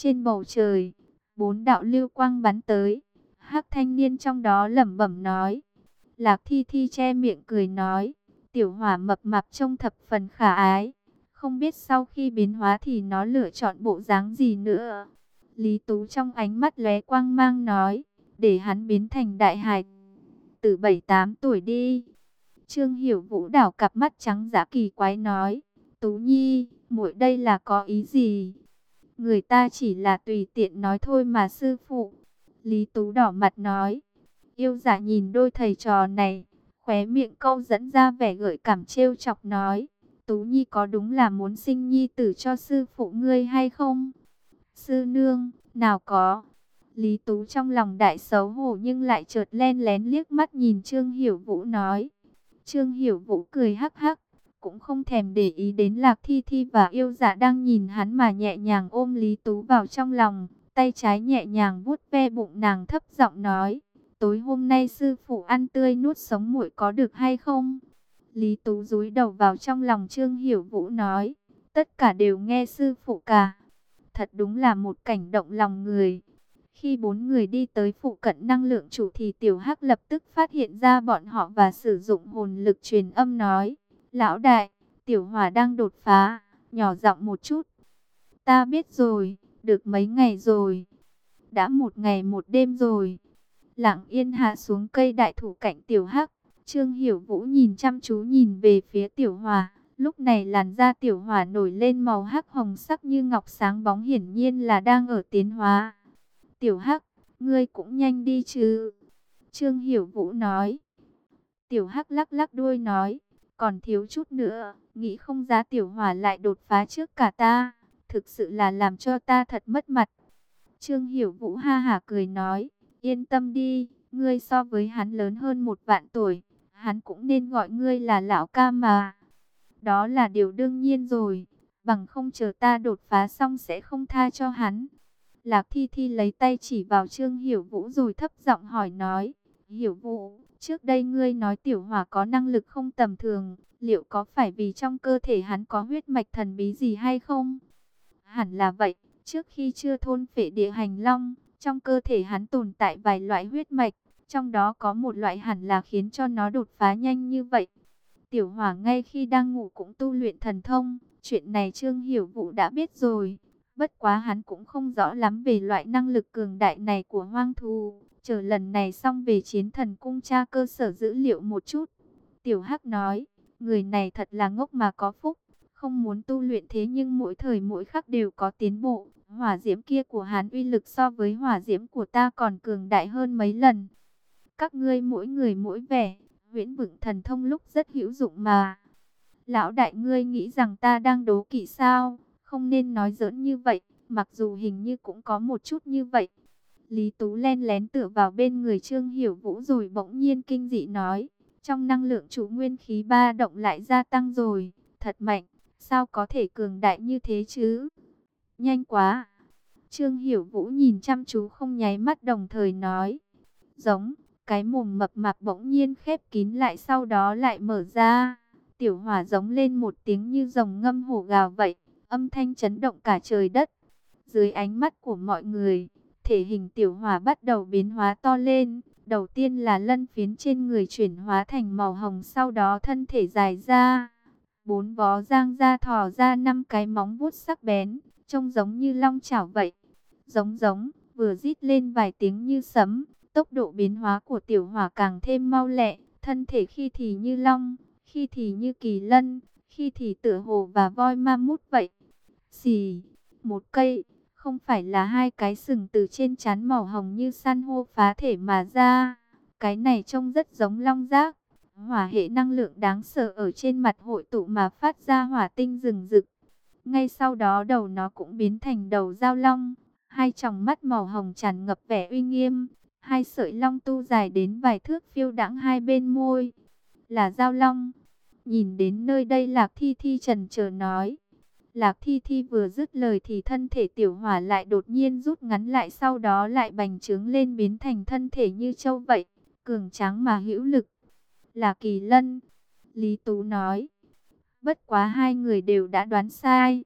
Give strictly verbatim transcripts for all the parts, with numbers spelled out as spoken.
Trên bầu trời, bốn đạo lưu quang bắn tới. Hắc thanh niên trong đó lẩm bẩm nói. Lạc Thi Thi che miệng cười nói. Tiểu hỏa mập mạp trông thập phần khả ái. Không biết sau khi biến hóa thì nó lựa chọn bộ dáng gì nữa. Lý Tú trong ánh mắt lóe quang mang nói. Để hắn biến thành đại hài từ bảy tám tuổi đi. Trương Hiểu Vũ đảo cặp mắt trắng dã kỳ quái nói. Tú Nhi, muội đây là có ý gì? Người ta chỉ là tùy tiện nói thôi mà sư phụ. Lý Tú đỏ mặt nói. Yêu giả nhìn đôi thầy trò này, khóe miệng câu dẫn ra vẻ gợi cảm trêu chọc nói. Tú Nhi có đúng là muốn sinh nhi tử cho sư phụ ngươi hay không? Sư nương, nào có. Lý Tú trong lòng đại xấu hổ nhưng lại chợt len lén liếc mắt nhìn Trương Hiểu Vũ nói. Trương Hiểu Vũ cười hắc hắc, cũng không thèm để ý đến Lạc Thi Thi và yêu dạ đang nhìn hắn mà nhẹ nhàng ôm Lý Tú vào trong lòng, tay trái nhẹ nhàng vuốt ve bụng nàng thấp giọng nói, tối hôm nay sư phụ ăn tươi nuốt sống muội có được hay không? Lý Tú dúi đầu vào trong lòng Trương Hiểu Vũ nói, tất cả đều nghe sư phụ cả. Thật đúng là một cảnh động lòng người. Khi bốn người đi tới phụ cận năng lượng chủ thì Tiểu Hắc lập tức phát hiện ra bọn họ và sử dụng hồn lực truyền âm nói. Lão đại, Tiểu Hỏa đang đột phá, nhỏ giọng một chút. Ta biết rồi, được mấy ngày rồi. Đã một ngày một đêm rồi. Lặng yên hạ xuống cây đại thụ cạnh Tiểu Hắc. Trương Hiểu Vũ nhìn chăm chú nhìn về phía Tiểu Hỏa. Lúc này làn da Tiểu Hỏa nổi lên màu hắc hồng sắc như ngọc sáng bóng, hiển nhiên là đang ở tiến hóa. Tiểu Hắc, ngươi cũng nhanh đi chứ. Trương Hiểu Vũ nói. Tiểu Hắc lắc lắc đuôi nói. Còn thiếu chút nữa, nghĩ không ra Tiểu Hỏa lại đột phá trước cả ta. Thực sự là làm cho ta thật mất mặt. Trương Hiểu Vũ ha hả cười nói. Yên tâm đi, ngươi so với hắn lớn hơn một vạn tuổi. Hắn cũng nên gọi ngươi là lão ca mà. Đó là điều đương nhiên rồi. Bằng không chờ ta đột phá xong sẽ không tha cho hắn. Lạc Thi Thi lấy tay chỉ vào Trương Hiểu Vũ rồi thấp giọng hỏi nói. Hiểu Vũ, trước đây ngươi nói Tiểu Hỏa có năng lực không tầm thường. Liệu có phải vì trong cơ thể hắn có huyết mạch thần bí gì hay không? Hẳn là vậy. Trước khi chưa thôn phệ địa hành long, trong cơ thể hắn tồn tại vài loại huyết mạch. Trong đó có một loại hẳn là khiến cho nó đột phá nhanh như vậy. Tiểu Hỏa ngay khi đang ngủ cũng tu luyện thần thông. Chuyện này Trương Hiểu Vũ đã biết rồi. Bất quá hắn cũng không rõ lắm về loại năng lực cường đại này của hoang thú. Chờ lần này xong về chiến thần cung tra cơ sở dữ liệu một chút. Tiểu Hắc nói, người này thật là ngốc mà có phúc. Không muốn tu luyện thế nhưng mỗi thời mỗi khắc đều có tiến bộ. Hỏa diễm kia của hắn uy lực so với hỏa diễm của ta còn cường đại hơn mấy lần. Các ngươi mỗi người mỗi vẻ, huyễn vựng thần thông lúc rất hữu dụng mà. Lão đại, ngươi nghĩ rằng ta đang đố kỵ sao? Không nên nói giỡn như vậy, mặc dù hình như cũng có một chút như vậy. Lý Tú len lén tựa vào bên người Trương Hiểu Vũ rồi bỗng nhiên kinh dị nói. Trong năng lượng chủ nguyên khí ba động lại gia tăng rồi, thật mạnh, sao có thể cường đại như thế chứ? Nhanh quá! Trương Hiểu Vũ nhìn chăm chú không nháy mắt đồng thời nói. Giống, cái mồm mập mạp bỗng nhiên khép kín lại sau đó lại mở ra. Tiểu Hỏa giống lên một tiếng như rồng ngâm hổ gào vậy. Âm thanh chấn động cả trời đất. Dưới ánh mắt của mọi người, thể hình Tiểu Hỏa bắt đầu biến hóa to lên. Đầu tiên là lân phiến trên người chuyển hóa thành màu hồng, sau đó thân thể dài ra. Bốn vó giang ra thò ra năm cái móng vuốt sắc bén, trông giống như long chảo vậy. Giống giống, vừa rít lên vài tiếng như sấm. Tốc độ biến hóa của Tiểu Hỏa càng thêm mau lẹ, thân thể khi thì như long, khi thì như kỳ lân, khi thì tựa hồ và voi ma mút vậy. Xì, một cây, không phải là hai cái sừng từ trên trán màu hồng như san hô phá thể mà ra. Cái này trông rất giống long giác. Hỏa hệ năng lượng đáng sợ ở trên mặt hội tụ mà phát ra hỏa tinh rừng rực. Ngay sau đó đầu nó cũng biến thành đầu dao long, hai tròng mắt màu hồng tràn ngập vẻ uy nghiêm. Hai sợi long tu dài đến vài thước phiêu đãng hai bên môi. Là dao long. Nhìn đến nơi đây Lạc Thi Thi chần chờ nói. Lạc Thi Thi vừa dứt lời thì thân thể Tiểu Hỏa lại đột nhiên rút ngắn lại, sau đó lại bành trướng lên biến thành thân thể như trâu vậy. Cường tráng mà hữu lực. Là kỳ lân. Lý Tú nói. Bất quá hai người đều đã đoán sai.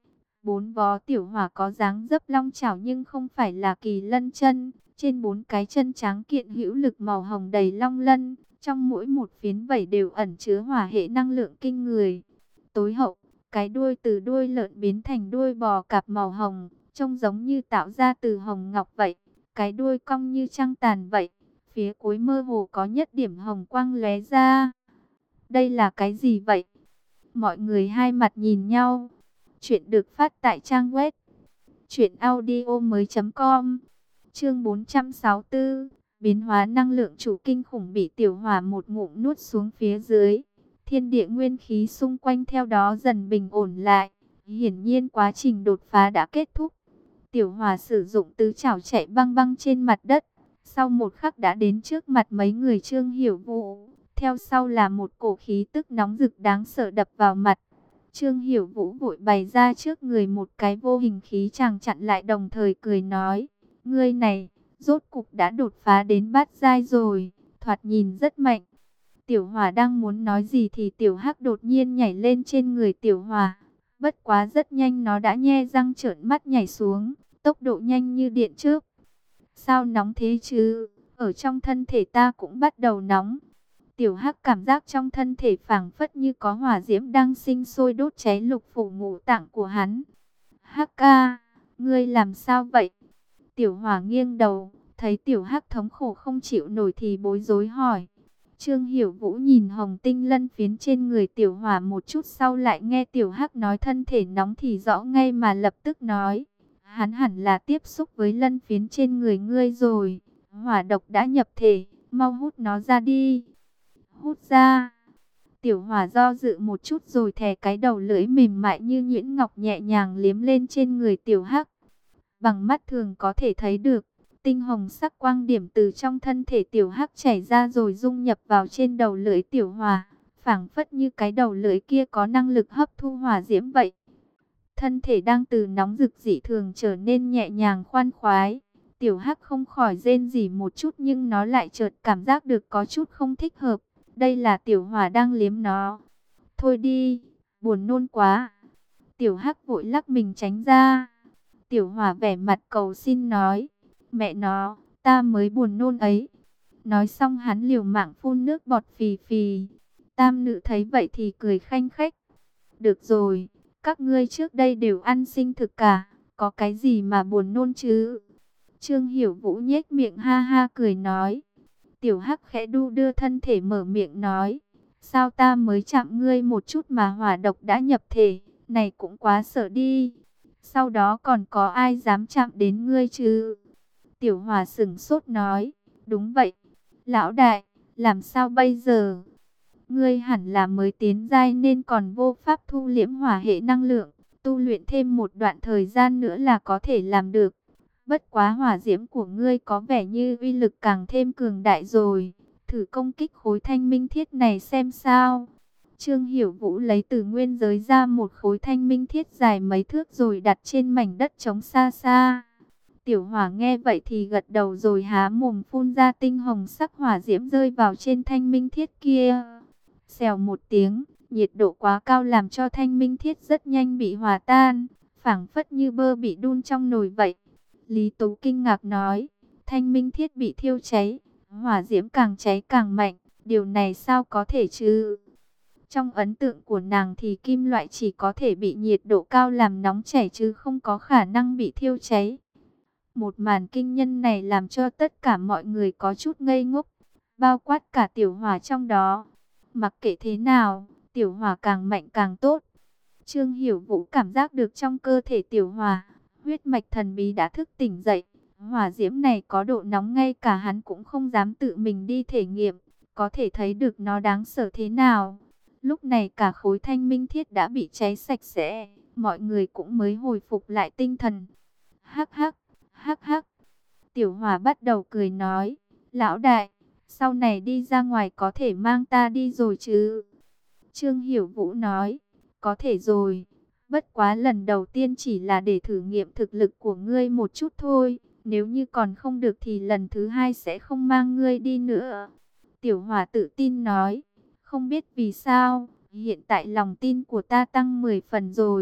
Bốn vó tiểu hỏa có dáng dấp long chảo nhưng không phải là kỳ lân chân. Trên bốn cái chân trắng kiện hữu lực màu hồng đầy long lân, trong mỗi một phiến vảy đều ẩn chứa hỏa hệ năng lượng kinh người. Tối hậu, cái đuôi từ đuôi lợn biến thành đuôi bò cạp màu hồng, trông giống như tạo ra từ hồng ngọc vậy. Cái đuôi cong như trăng tàn vậy, phía cuối mơ hồ có nhất điểm hồng quang lóe ra. Đây là cái gì vậy? Mọi người hai mặt nhìn nhau. Chuyện được phát tại trang web truyện audio mới chấm com. Chương bốn trăm sáu mươi tư, biến hóa năng lượng chủ kinh khủng bị tiểu hỏa một ngụm nuốt xuống phía dưới. Thiên địa nguyên khí xung quanh theo đó dần bình ổn lại. Hiển nhiên quá trình đột phá đã kết thúc. Tiểu hỏa sử dụng tứ chảo chạy băng băng trên mặt đất. Sau một khắc đã đến trước mặt mấy người Trương Hiểu Vũ. Theo sau là một cổ khí tức nóng rực đáng sợ đập vào mặt. Trương Hiểu Vũ vội bày ra trước người một cái vô hình khí chàng chặn lại, đồng thời cười nói: ngươi này, rốt cục đã đột phá đến bát giai rồi, thoạt nhìn rất mạnh. Tiểu Hỏa đang muốn nói gì thì Tiểu Hắc đột nhiên nhảy lên trên người Tiểu Hỏa. Bất quá rất nhanh nó đã nhe răng trợn mắt nhảy xuống, tốc độ nhanh như điện chớp. Sao nóng thế chứ? Ở trong thân thể ta cũng bắt đầu nóng. Tiểu Hắc cảm giác trong thân thể phảng phất như có hỏa diễm đang sinh sôi đốt cháy lục phủ ngũ tạng của hắn. Hắc ca, ngươi làm sao vậy? Tiểu Hỏa nghiêng đầu, thấy Tiểu Hắc thống khổ không chịu nổi thì bối rối hỏi. Trương Hiểu Vũ nhìn hồng tinh lân phiến trên người Tiểu Hỏa một chút, sau lại nghe Tiểu Hắc nói thân thể nóng thì rõ ngay mà lập tức nói: hắn hẳn là tiếp xúc với lân phiến trên người ngươi rồi. Hỏa độc đã nhập thể, mau hút nó ra đi. Hút ra. Tiểu Hỏa do dự một chút rồi thè cái đầu lưỡi mềm mại như nhuyễn ngọc nhẹ nhàng liếm lên trên người Tiểu Hắc. Bằng mắt thường có thể thấy được, tinh hồng sắc quang điểm từ trong thân thể Tiểu Hắc chảy ra rồi dung nhập vào trên đầu lưỡi Tiểu Hỏa, phảng phất như cái đầu lưỡi kia có năng lực hấp thu hỏa diễm vậy. Thân thể đang từ nóng rực dị thường trở nên nhẹ nhàng khoan khoái. Tiểu Hắc không khỏi rên rỉ một chút, nhưng nó lại chợt cảm giác được có chút không thích hợp. Đây là Tiểu Hỏa đang liếm nó. Thôi đi, buồn nôn quá. Tiểu Hắc vội lắc mình tránh ra. Tiểu Hỏa vẻ mặt cầu xin nói: mẹ nó, ta mới buồn nôn ấy. Nói xong hắn liều mạng phun nước bọt phì phì. Tam nữ thấy vậy thì cười khanh khách. Được rồi, các ngươi trước đây đều ăn sinh thực cả, có cái gì mà buồn nôn chứ? Trương Hiểu Vũ nhếch miệng ha ha cười nói. Tiểu Hắc khẽ đu đưa thân thể mở miệng nói: sao ta mới chạm ngươi một chút mà hỏa độc đã nhập thể, này cũng quá sợ đi. Sau đó còn có ai dám chạm đến ngươi chứ? Tiểu Hỏa sững sốt nói: đúng vậy, lão đại, làm sao bây giờ? Ngươi hẳn là mới tiến giai nên còn vô pháp thu liễm hỏa hệ năng lượng, tu luyện thêm một đoạn thời gian nữa là có thể làm được. Bất quá hỏa diễm của ngươi có vẻ như uy lực càng thêm cường đại rồi, thử công kích khối thanh minh thiết này xem sao. Trương Hiểu Vũ lấy từ nguyên giới ra một khối thanh minh thiết dài mấy thước rồi đặt trên mảnh đất trống xa xa. Tiểu Hỏa nghe vậy thì gật đầu rồi há mồm phun ra tinh hồng sắc hỏa diễm rơi vào trên thanh minh thiết kia. Xèo một tiếng, nhiệt độ quá cao làm cho thanh minh thiết rất nhanh bị hòa tan, phảng phất như bơ bị đun trong nồi vậy. Lý Tú kinh ngạc nói: thanh minh thiết bị thiêu cháy, hỏa diễm càng cháy càng mạnh, điều này sao có thể chứ? Trong ấn tượng của nàng thì kim loại chỉ có thể bị nhiệt độ cao làm nóng chảy chứ không có khả năng bị thiêu cháy. Một màn kinh nhân này làm cho tất cả mọi người có chút ngây ngốc, bao quát cả Tiểu Hỏa trong đó. Mặc kệ thế nào, Tiểu Hỏa càng mạnh càng tốt. Trương Hiểu Vũ cảm giác được trong cơ thể Tiểu Hỏa, huyết mạch thần bí đã thức tỉnh dậy. Hỏa diễm này có độ nóng ngay cả hắn cũng không dám tự mình đi thể nghiệm, có thể thấy được nó đáng sợ thế nào. Lúc này cả khối thanh minh thiết đã bị cháy sạch sẽ, mọi người cũng mới hồi phục lại tinh thần. Hắc hắc, hắc hắc. Tiểu Hỏa bắt đầu cười nói: lão đại, sau này đi ra ngoài có thể mang ta đi rồi chứ? Trương Hiểu Vũ nói: có thể rồi. Bất quá lần đầu tiên chỉ là để thử nghiệm thực lực của ngươi một chút thôi. Nếu như còn không được thì lần thứ hai sẽ không mang ngươi đi nữa. Tiểu Hỏa tự tin nói: không biết vì sao, hiện tại lòng tin của ta tăng mười phần rồi.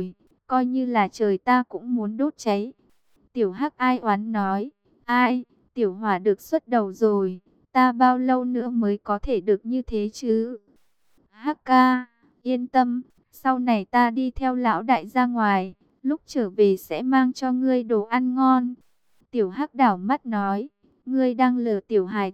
coi như là trời ta cũng muốn đốt cháy. Tiểu Hắc ai oán nói, ai, Tiểu Hỏa được xuất đầu rồi, ta bao lâu nữa mới có thể được như thế chứ? Hắc ca, yên tâm, sau này ta đi theo lão đại ra ngoài, lúc trở về sẽ mang cho ngươi đồ ăn ngon. Tiểu Hắc đảo mắt nói, ngươi đang lừa tiểu hài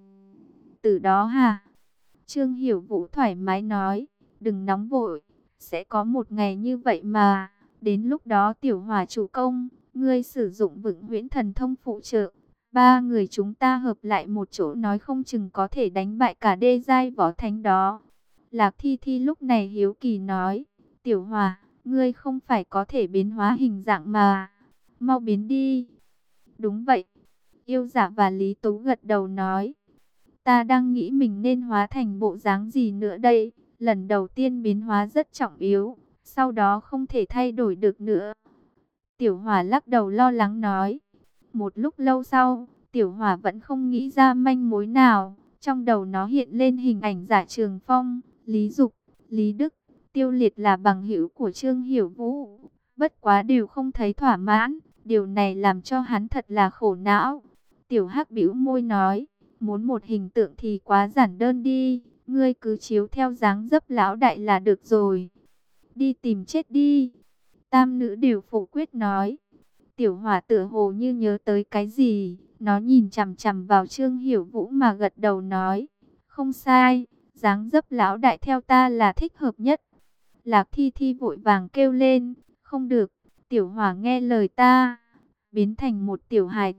tử đó hả? Trương Hiểu Vũ thoải mái nói, đừng nóng vội, sẽ có một ngày như vậy mà, đến lúc đó Tiểu Hỏa chủ công, ngươi sử dụng vựng huyễn thần thông phụ trợ, ba người chúng ta hợp lại một chỗ nói không chừng có thể đánh bại cả đê giai võ thánh đó. Lạc Thi Thi lúc này hiếu kỳ nói, Tiểu Hỏa, ngươi không phải có thể biến hóa hình dạng mà, mau biến đi. Đúng vậy, Yêu Dạ và Lý Tú gật đầu nói, ta đang nghĩ mình nên hóa thành bộ dáng gì nữa đây, lần đầu tiên biến hóa rất trọng yếu, sau đó không thể thay đổi được nữa. Tiểu Hỏa lắc đầu lo lắng nói, một lúc lâu sau, Tiểu Hỏa vẫn không nghĩ ra manh mối nào, trong đầu nó hiện lên hình ảnh Giả Trường Phong, Lý Dục, Lý Đức, Tiêu Liệt là bằng hữu của Trương Hiểu Vũ, bất quá đều không thấy thỏa mãn, điều này làm cho hắn thật là khổ não. Tiểu Hắc bĩu môi nói, muốn một hình tượng thì quá giản đơn đi, ngươi cứ chiếu theo dáng dấp lão đại là được rồi. Đi tìm chết đi. Tam nữ đều phủ quyết nói. Tiểu Hỏa tựa hồ như nhớ tới cái gì, nó nhìn chằm chằm vào Trương Hiểu Vũ mà gật đầu nói, không sai, dáng dấp lão đại theo ta là thích hợp nhất. Lạc Thi Thi vội vàng kêu lên, không được, Tiểu Hỏa nghe lời ta, biến thành một tiểu hài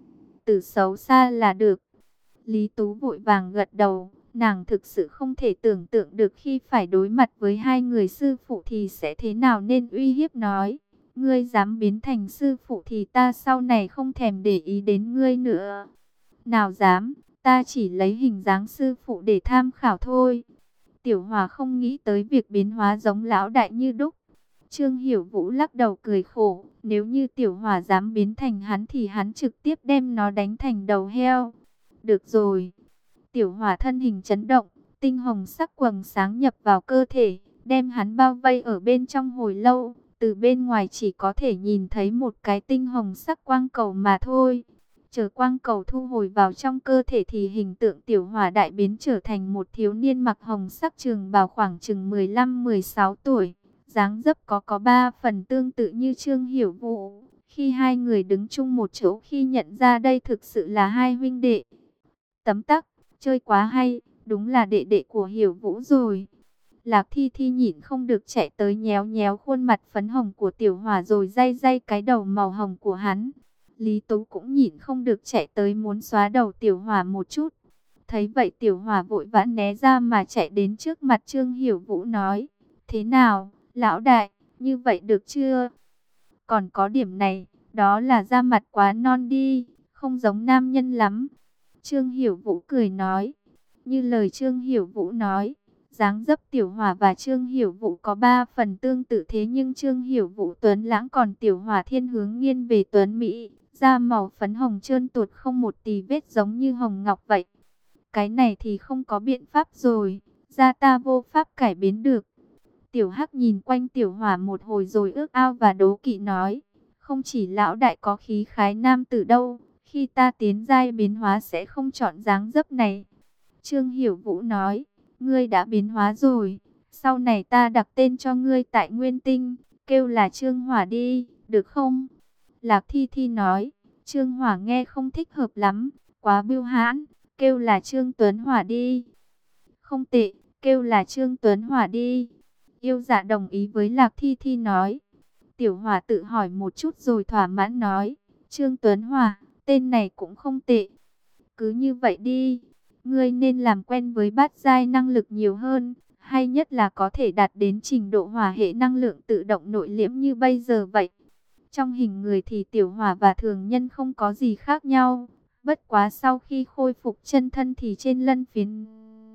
tử xấu xa là được. Lý Tú vội vàng gật đầu, nàng thực sự không thể tưởng tượng được khi phải đối mặt với hai người sư phụ thì sẽ thế nào, nên uy hiếp nói, ngươi dám biến thành sư phụ thì ta sau này không thèm để ý đến ngươi nữa. Nào dám, ta chỉ lấy hình dáng sư phụ để tham khảo thôi. Tiểu Hỏa không nghĩ tới việc biến hóa giống lão đại như đúc. Trương Hiểu Vũ lắc đầu cười khổ, nếu như Tiểu Hỏa dám biến thành hắn thì hắn trực tiếp đem nó đánh thành đầu heo. Được rồi. Tiểu Hỏa thân hình chấn động, tinh hồng sắc quầng sáng nhập vào cơ thể, đem hắn bao vây ở bên trong hồi lâu. Từ bên ngoài chỉ có thể nhìn thấy một cái tinh hồng sắc quang cầu mà thôi. Chờ quang cầu thu hồi vào trong cơ thể thì hình tượng Tiểu Hỏa đại biến trở thành một thiếu niên mặc hồng sắc trường bào khoảng chừng mười lăm mười sáu tuổi. Dáng dấp có có ba phần tương tự như Trương Hiểu Vũ. Khi hai người đứng chung một chỗ khi nhận ra đây thực sự là hai huynh đệ. Tấm tắc, chơi quá hay, đúng là đệ đệ của Hiểu Vũ rồi. Lạc Thi Thi nhịn không được chạy tới nhéo nhéo khuôn mặt phấn hồng của Tiểu Hỏa rồi day day cái đầu màu hồng của hắn. Lý Tú cũng nhịn không được chạy tới muốn xóa đầu Tiểu Hỏa một chút. Thấy vậy Tiểu Hỏa vội vã né ra mà chạy đến trước mặt Trương Hiểu Vũ nói, thế nào, lão đại, như vậy được chưa? Còn có điểm này, đó là da mặt quá non đi, không giống nam nhân lắm. Trương Hiểu Vũ cười nói, như lời Trương Hiểu Vũ nói, dáng dấp Tiểu Hỏa và Trương Hiểu Vũ có ba phần tương tự, thế nhưng Trương Hiểu Vũ tuấn lãng còn Tiểu Hỏa thiên hướng nghiêng về tuấn mỹ, da màu phấn hồng trơn tuột không một tì vết giống như hồng ngọc vậy. Cái này thì không có biện pháp rồi, da ta vô pháp cải biến được. Tiểu Hắc nhìn quanh Tiểu Hỏa một hồi rồi ước ao và đố kỵ nói, không chỉ lão đại có khí khái nam tử đâu, khi ta tiến giai biến hóa sẽ không chọn dáng dấp này. Trương Hiểu Vũ nói, ngươi đã biến hóa rồi, sau này ta đặt tên cho ngươi tại Nguyên Tinh, kêu là Trương Hỏa đi, được không? Lạc Thi Thi nói, Trương Hỏa nghe không thích hợp lắm, quá bưu hãn, kêu là Trương Tuấn Hỏa đi. Không tệ, kêu là Trương Tuấn Hỏa đi. Yêu Dạ đồng ý với Lạc Thi Thi nói. Tiểu Hỏa tự hỏi một chút rồi thỏa mãn nói, Trương Tuấn Hỏa, tên này cũng không tệ. Cứ như vậy đi, ngươi nên làm quen với bát giai năng lực nhiều hơn, hay nhất là có thể đạt đến trình độ hỏa hệ năng lượng tự động nội liễm như bây giờ vậy. Trong hình người thì Tiểu Hỏa và thường nhân không có gì khác nhau, bất quá sau khi khôi phục chân thân thì trên lân phiến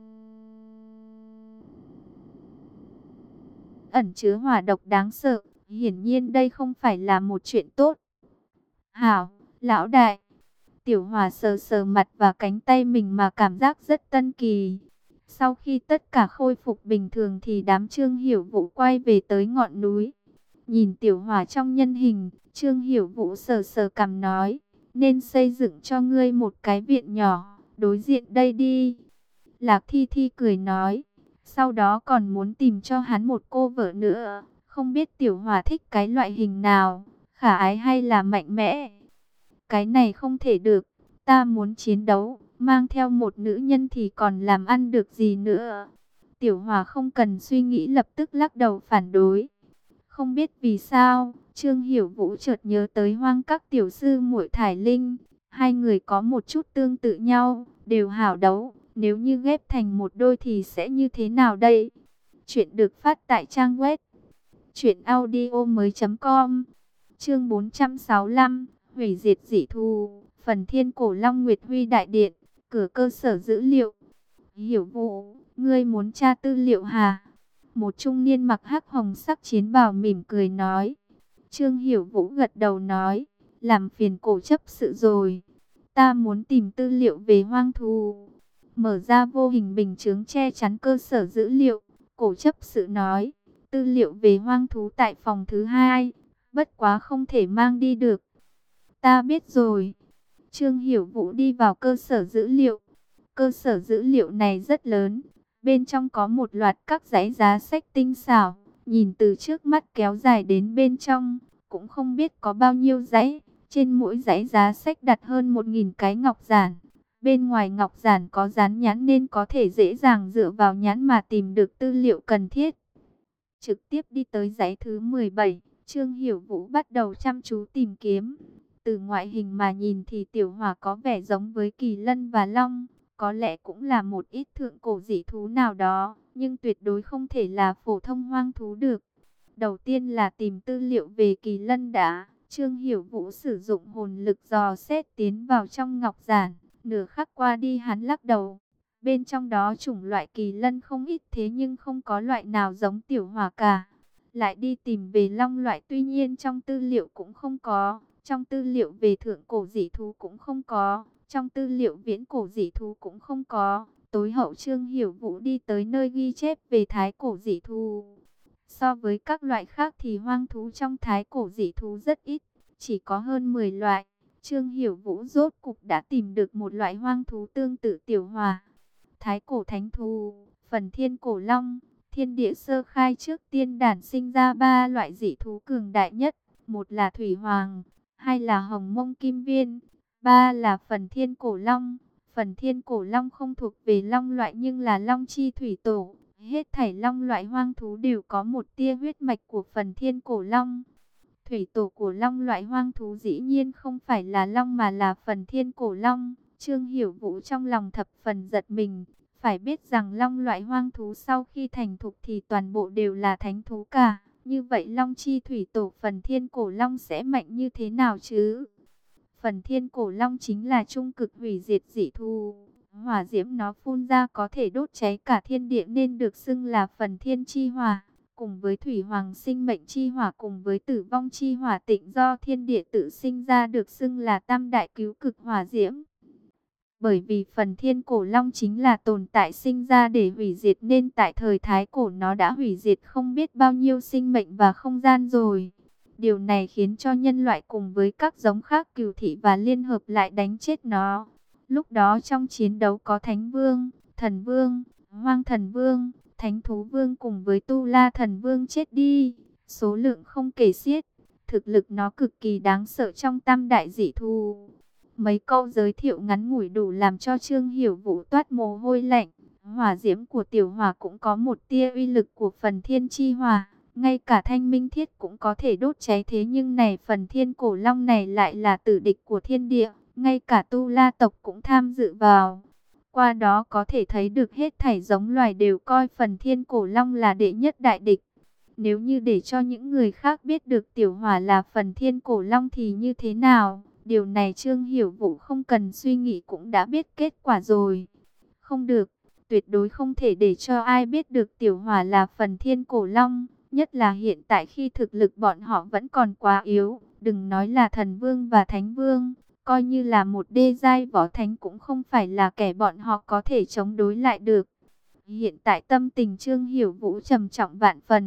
ẩn chứa hỏa độc đáng sợ, hiển nhiên đây không phải là một chuyện tốt. Hảo, lão đại. Tiểu Hỏa sờ sờ mặt và cánh tay mình mà cảm giác rất tân kỳ. Sau khi tất cả khôi phục bình thường thì đám Trương Hiểu Vũ quay về tới ngọn núi. Nhìn tiểu hỏa trong nhân hình, Trương Hiểu Vũ sờ sờ cằm nói, nên xây dựng cho ngươi một cái viện nhỏ, đối diện đây đi. Lạc Thi Thi cười nói, sau đó còn muốn tìm cho hắn một cô vợ nữa, không biết tiểu hỏa thích cái loại hình nào, khả ái hay là mạnh mẽ. Cái này không thể được, ta muốn chiến đấu, mang theo một nữ nhân thì còn làm ăn được gì nữa. Tiểu Hòa không cần suy nghĩ lập tức lắc đầu phản đối. Không biết vì sao, Trương Hiểu Vũ chợt nhớ tới Hoang Các tiểu sư muội Thải Linh. Hai người có một chút tương tự nhau, đều hảo đấu. Nếu như ghép thành một đôi thì sẽ như thế nào đây? Chuyện được phát tại trang web truyện audio mới chấm com. Chương bốn trăm sáu mươi lăm, hủy diệt dị thú, Phần Thiên Cổ Long Nguyệt Huy Đại Điện, cửa cơ sở dữ liệu. Hiểu Vũ, ngươi muốn tra tư liệu hả? Một trung niên mặc hắc hồng sắc chiến bào mỉm cười nói. Trương Hiểu Vũ gật đầu nói, làm phiền cổ chấp sự rồi. Ta muốn tìm tư liệu về hoang thú. Mở ra vô hình bình chướng che chắn cơ sở dữ liệu. Cổ chấp sự nói, tư liệu về hoang thú tại phòng thứ hai, bất quá không thể mang đi được. Ta biết rồi. Trương Hiểu Vũ đi vào cơ sở dữ liệu. Cơ sở dữ liệu này rất lớn. Bên trong có một loạt các dãy giá sách tinh xảo. Nhìn từ trước mắt kéo dài đến bên trong. Cũng không biết có bao nhiêu dãy. Trên mỗi dãy giá sách đặt hơn một nghìn cái ngọc giản. Bên ngoài ngọc giản có dán nhãn nên có thể dễ dàng dựa vào nhãn mà tìm được tư liệu cần thiết. Trực tiếp đi tới dãy thứ mười bảy. Trương Hiểu Vũ bắt đầu chăm chú tìm kiếm. Từ ngoại hình mà nhìn thì tiểu hỏa có vẻ giống với kỳ lân và long. Có lẽ cũng là một ít thượng cổ dị thú nào đó, nhưng tuyệt đối không thể là phổ thông hoang thú được. Đầu tiên là tìm tư liệu về kỳ lân đã. Trương Hiểu Vũ sử dụng hồn lực dò xét tiến vào trong ngọc giản. Nửa khắc qua đi hắn lắc đầu. Bên trong đó chủng loại kỳ lân không ít thế nhưng không có loại nào giống tiểu hỏa cả. Lại đi tìm về long loại, tuy nhiên trong tư liệu cũng không có. Trong tư liệu về thượng cổ dị thú cũng không có. Trong tư liệu viễn cổ dị thú cũng không có. Tối hậu Trương Hiểu Vũ đi tới nơi ghi chép về thái cổ dị thú. So với các loại khác thì hoang thú trong thái cổ dị thú rất ít, chỉ có hơn mười loại. Trương Hiểu Vũ rốt cục đã tìm được một loại hoang thú tương tự tiểu hỏa. Thái cổ thánh thú, Phần Thiên Cổ Long. Thiên địa sơ khai trước tiên đản sinh ra ba loại dị thú cường đại nhất. Một là Thủy Hoàng, hai là Hồng Mông Kim Viên, ba là Phần Thiên Cổ Long. Phần Thiên Cổ Long không thuộc về long loại nhưng là long chi thủy tổ. Hết thảy long loại hoang thú đều có một tia huyết mạch của Phần Thiên Cổ Long. Thủy tổ của long loại hoang thú dĩ nhiên không phải là long mà là Phần Thiên Cổ Long. Trương Hiểu Vũ trong lòng thập phần giật mình. Phải biết rằng long loại hoang thú sau khi thành thục thì toàn bộ đều là thánh thú cả. Như vậy long chi thủy tổ Phần Thiên Cổ Long sẽ mạnh như thế nào chứ? Phần Thiên Cổ Long chính là trung cực hủy diệt dị thú. Hỏa diễm nó phun ra có thể đốt cháy cả thiên địa nên được xưng là Phần Thiên Chi Hỏa. Cùng với Thủy Hoàng sinh mệnh chi hỏa cùng với tử vong chi hỏa tịnh do thiên địa tự sinh ra được xưng là tam đại cứu cực hỏa diễm. Bởi vì Phần Thiên Cổ Long chính là tồn tại sinh ra để hủy diệt nên tại thời Thái Cổ nó đã hủy diệt không biết bao nhiêu sinh mệnh và không gian rồi. Điều này khiến cho nhân loại cùng với các giống khác cừu thị và liên hợp lại đánh chết nó. Lúc đó trong chiến đấu có Thánh Vương, Thần Vương, Hoang Thần Vương, Thánh Thú Vương cùng với Tu La Thần Vương chết đi. Số lượng không kể xiết, thực lực nó cực kỳ đáng sợ trong tam đại dị thú. Mấy câu giới thiệu ngắn ngủi đủ làm cho Trương Hiểu Vũ toát mồ hôi lạnh. Hỏa diễm của tiểu hỏa cũng có một tia uy lực của Phần Thiên Chi Hỏa. Ngay cả thanh minh thiết cũng có thể đốt cháy, thế nhưng này Phần Thiên Cổ Long này lại là tử địch của thiên địa. Ngay cả Tu La tộc cũng tham dự vào. Qua đó có thể thấy được hết thảy giống loài đều coi Phần Thiên Cổ Long là đệ nhất đại địch. Nếu như để cho những người khác biết được tiểu hỏa là Phần Thiên Cổ Long thì như thế nào? Điều này Trương Hiểu Vũ không cần suy nghĩ cũng đã biết kết quả rồi. Không được, tuyệt đối không thể để cho ai biết được tiểu hỏa là Phần Thiên Cổ Long. Nhất là hiện tại khi thực lực bọn họ vẫn còn quá yếu. Đừng nói là Thần Vương và Thánh Vương, coi như là một đê giai võ thánh cũng không phải là kẻ bọn họ có thể chống đối lại được. Hiện tại tâm tình Trương Hiểu Vũ trầm trọng vạn phần.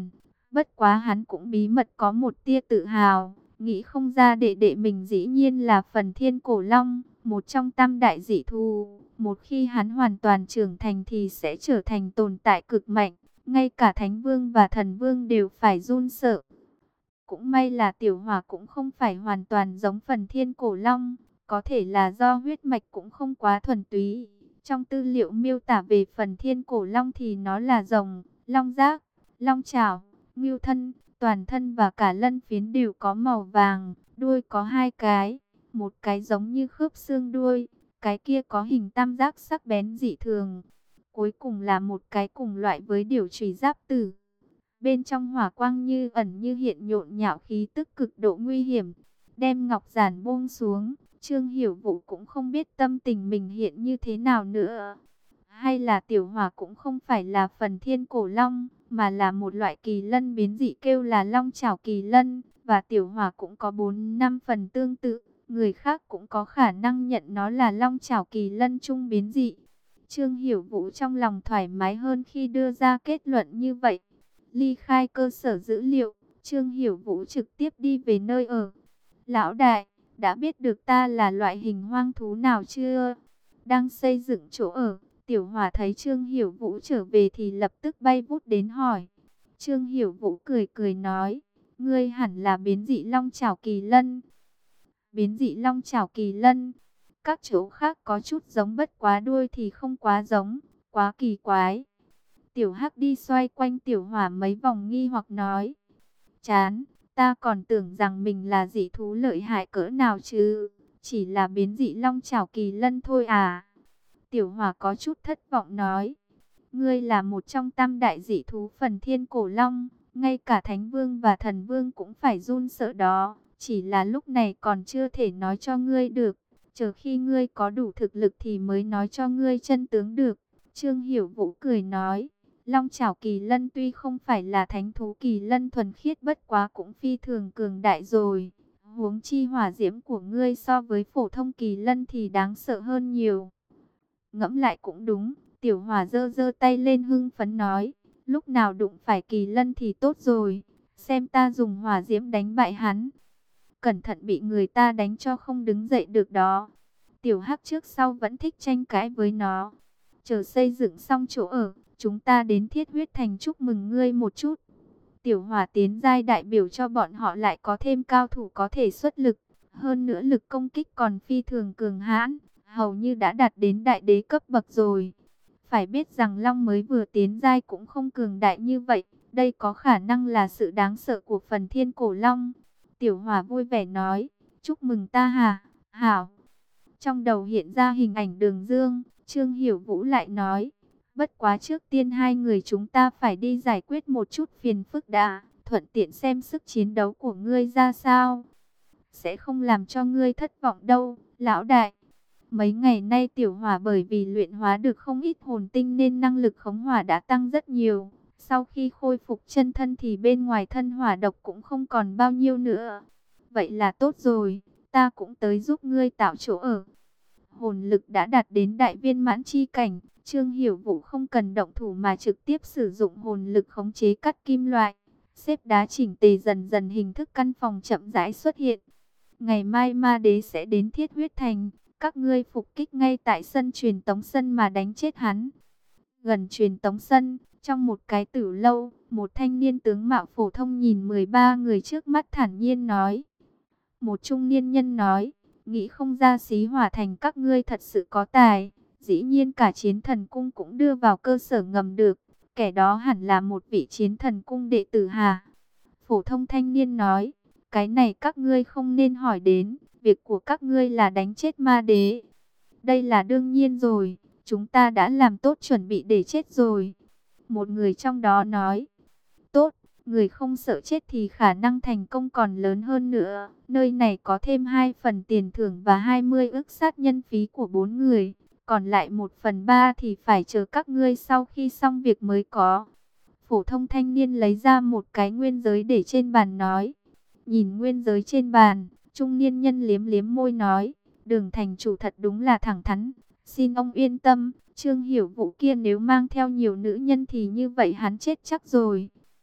Bất quá hắn cũng bí mật có một tia tự hào, nghĩ không ra đệ đệ mình dĩ nhiên là Phần Thiên Cổ Long, một trong tam đại dị thú. Một khi hắn hoàn toàn trưởng thành thì sẽ trở thành tồn tại cực mạnh, ngay cả Thánh Vương và Thần Vương đều phải run sợ. Cũng may là Tiểu Hỏa cũng không phải hoàn toàn giống Phần Thiên Cổ Long, có thể là do huyết mạch cũng không quá thuần túy. Trong tư liệu miêu tả về Phần Thiên Cổ Long thì nó là rồng, long giác, long chảo, ngưu thân, toàn thân và cả lân phiến đều có màu vàng, đuôi có hai cái, một cái giống như khớp xương đuôi, cái kia có hình tam giác sắc bén dị thường. Cuối cùng là một cái cùng loại với điểu chùy giáp tử. Bên trong hỏa quang như ẩn như hiện, nhộn nhạo khí tức cực độ nguy hiểm. Đem ngọc giản buông xuống, Trương Hiểu Vũ cũng không biết tâm tình mình hiện như thế nào nữa. Hay là Tiểu Hỏa cũng không phải là Phần Thiên Cổ Long, mà là một loại kỳ lân biến dị kêu là long chảo kỳ lân, và Tiểu Hỏa cũng có bốn năm phần tương tự, người khác cũng có khả năng nhận nó là long chảo kỳ lân trung biến dị. Trương Hiểu Vũ trong lòng thoải mái hơn khi đưa ra kết luận như vậy. Ly khai cơ sở dữ liệu, Trương Hiểu Vũ trực tiếp đi về nơi ở. Lão đại, đã biết được ta là loại hình hoang thú nào chưa? Đang xây dựng chỗ ở, Tiểu Hỏa thấy Trương Hiểu Vũ trở về thì lập tức bay vút đến hỏi. Trương Hiểu Vũ cười cười nói, ngươi hẳn là biến dị long chảo kỳ lân. Biến dị long chảo kỳ lân, các chỗ khác có chút giống bất quá đuôi thì không quá giống, quá kỳ quái. Tiểu Hắc đi xoay quanh Tiểu Hỏa mấy vòng nghi hoặc nói, chán, ta còn tưởng rằng mình là dị thú lợi hại cỡ nào chứ, chỉ là biến dị long chảo kỳ lân thôi à. Tiểu Hỏa có chút thất vọng nói, ngươi là một trong tam đại dị thú Phần Thiên Cổ Long, ngay cả Thánh Vương và Thần Vương cũng phải run sợ đó, chỉ là lúc này còn chưa thể nói cho ngươi được, chờ khi ngươi có đủ thực lực thì mới nói cho ngươi chân tướng được. Trương Hiểu Vũ cười nói, long chảo kỳ lân tuy không phải là thánh thú kỳ lân thuần khiết, bất quá cũng phi thường cường đại rồi. Huống chi hỏa diễm của ngươi so với phổ thông kỳ lân thì đáng sợ hơn nhiều. Ngẫm lại cũng đúng, Tiểu Hỏa giơ giơ tay lên hưng phấn nói, lúc nào đụng phải kỳ lân thì tốt rồi, xem ta dùng hỏa diễm đánh bại hắn. Cẩn thận bị người ta đánh cho không đứng dậy được đó. Tiểu Hắc trước sau vẫn thích tranh cãi với nó. Chờ xây dựng xong chỗ ở, chúng ta đến Thiết Huyết Thành chúc mừng ngươi một chút. Tiểu Hỏa tiến giai đại biểu cho bọn họ lại có thêm cao thủ có thể xuất lực. Hơn nữa lực công kích còn phi thường cường hãn, hầu như đã đạt đến đại đế cấp bậc rồi. Phải biết rằng Long mới vừa tiến giai cũng không cường đại như vậy. Đây có khả năng là sự đáng sợ của Phần Thiên Cổ Long. Tiểu Hỏa vui vẻ nói, chúc mừng ta hả, hảo. Trong đầu hiện ra hình ảnh Đường Dương, Trương Hiểu Vũ lại nói, bất quá trước tiên hai người chúng ta phải đi giải quyết một chút phiền phức đã, thuận tiện xem sức chiến đấu của ngươi ra sao. Sẽ không làm cho ngươi thất vọng đâu, lão đại. Mấy ngày nay Tiểu Hỏa bởi vì luyện hóa được không ít hồn tinh nên năng lực khống hỏa đã tăng rất nhiều. Sau khi khôi phục chân thân thì bên ngoài thân hỏa độc cũng không còn bao nhiêu nữa. Vậy là tốt rồi, ta cũng tới giúp ngươi tạo chỗ ở. Hồn lực đã đạt đến đại viên mãn chi cảnh, Trương Hiểu Vũ không cần động thủ mà trực tiếp sử dụng hồn lực khống chế cắt kim loại. Xếp đá chỉnh tề, dần dần hình thức căn phòng chậm rãi xuất hiện. Ngày mai ma đế sẽ đến Thiết Huyết Thành, các ngươi phục kích ngay tại sân truyền tống sân mà đánh chết hắn. Gần truyền tống sân, trong một cái tử lâu, một thanh niên tướng mạo phổ thông nhìn mười ba người trước mắt thản nhiên nói. Một trung niên nhân nói, nghĩ không ra Xí Hỏa Thành các ngươi thật sự có tài, dĩ nhiên cả Chiến Thần Cung cũng đưa vào cơ sở ngầm được, kẻ đó hẳn là một vị Chiến Thần Cung đệ tử hà. Phổ thông thanh niên nói, cái này các ngươi không nên hỏi đến, việc của các ngươi là đánh chết ma đế. Đây là đương nhiên rồi, chúng ta đã làm tốt chuẩn bị để chết rồi. Một người trong đó nói, tốt, người không sợ chết thì khả năng thành công còn lớn hơn nữa. Nơi này có thêm hai phần tiền thưởng và hai mươi ức sát nhân phí của bốn người. Còn lại một phần ba thì phải chờ các ngươi sau khi xong việc mới có. Phổ thông thanh niên lấy ra một cái nguyên giới để trên bàn nói. Nhìn nguyên giới trên bàn, trung niên nhân liếm liếm môi nói, Đường thành chủ thật đúng là thẳng thắn. Xin ông yên tâm, Trương Hiểu Vũ kia nếu mang theo nhiều nữ nhân thì như vậy hắn chết chắc rồi.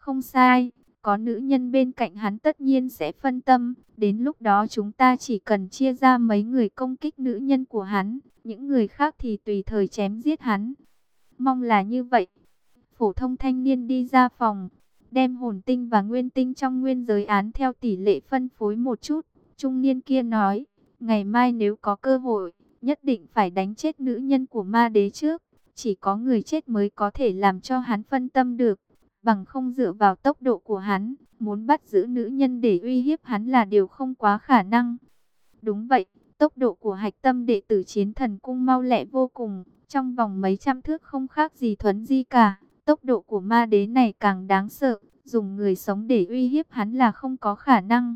không sai. Có nữ nhân bên cạnh hắn tất nhiên sẽ phân tâm. Đến lúc đó chúng ta chỉ cần chia ra mấy người công kích nữ nhân của hắn. Những người khác thì tùy thời chém giết hắn. Mong là như vậy. Phổ thông thanh niên đi ra phòng, đem hồn tinh và nguyên tinh trong nguyên giới án theo tỷ lệ phân phối một chút. Trung niên kia nói, ngày mai nếu có cơ hội, nhất định phải đánh chết nữ nhân của ma đế trước. Chỉ có người chết mới có thể làm cho hắn phân tâm được. Bằng không dựa vào tốc độ của hắn, muốn bắt giữ nữ nhân để uy hiếp hắn là điều không quá khả năng. Đúng vậy, tốc độ của hạch tâm đệ tử Chiến Thần Cung mau lẹ vô cùng. Trong vòng mấy trăm thước không khác gì thuấn di cả. Tốc độ của ma đế này càng đáng sợ. Dùng người sống để uy hiếp hắn là không có khả năng.